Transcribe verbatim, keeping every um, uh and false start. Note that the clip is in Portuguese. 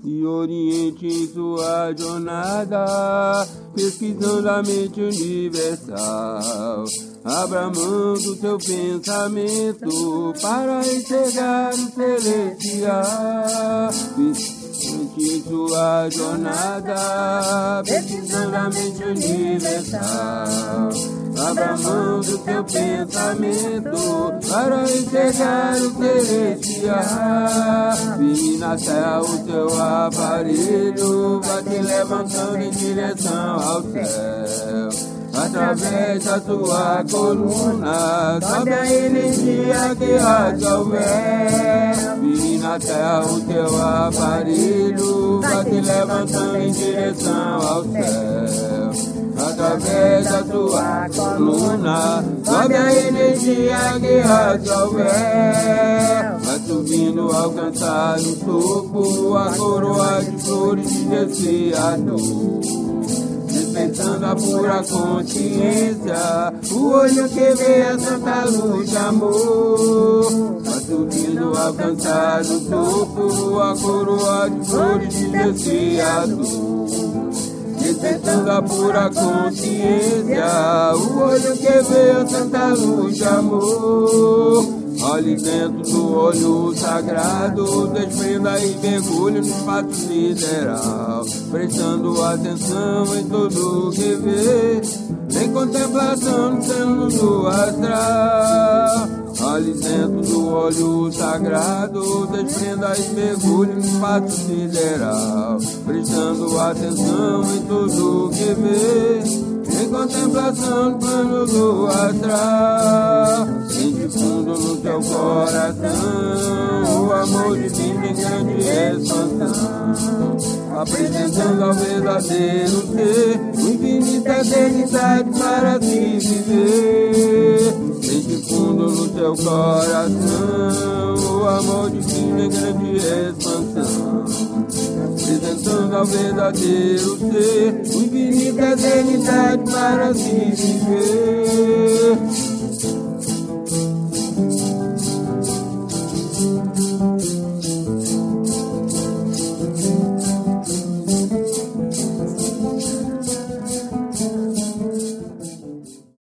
e oriente em sua jornada, pesquisando a mente universal. Abra mão do teu pensamento para enxergar o celestial. Em sua jornada, pesquisando a mente universal. Abra mão do teu pensamento para enxergar o celestial. Firme na terra o teu aparelho, vai te levantando em direção ao céu. Através da tua coluna, sobe a energia que rasga o véu. Firme na terra o teu aparelho, vai te levantando em direção ao céu. Através da tua coluna, sobe a energia que rasga o véu. Vai subindo, alcançar no topo a coroa de flores de desfiador. Despertando a pura consciência, o olho que vê a santa luz de amor. Vai subindo, alcançar no topo a coroa de flores de desfiador. Despertando a pura consciência, o olho que vê a santa luz de amor. Olhe dentro do olho sagrado, desprenda e mergulhe no espaço sideral, prestando atenção em tudo que vê, em contemplação no plano do astral. Olhe dentro do olho sagrado, desprenda e mergulhe no espaço sideral, prestando atenção em tudo que vê, em contemplação no plano do astral. Sente fundo no teu coração o amor divino em grande expansão, apresentando ao verdadeiro ser infinita eternidade para se viver. Sente fundo no teu coração o amor divino em grande expansão, apresentando ao verdadeiro ser infinita eternidade para se viver.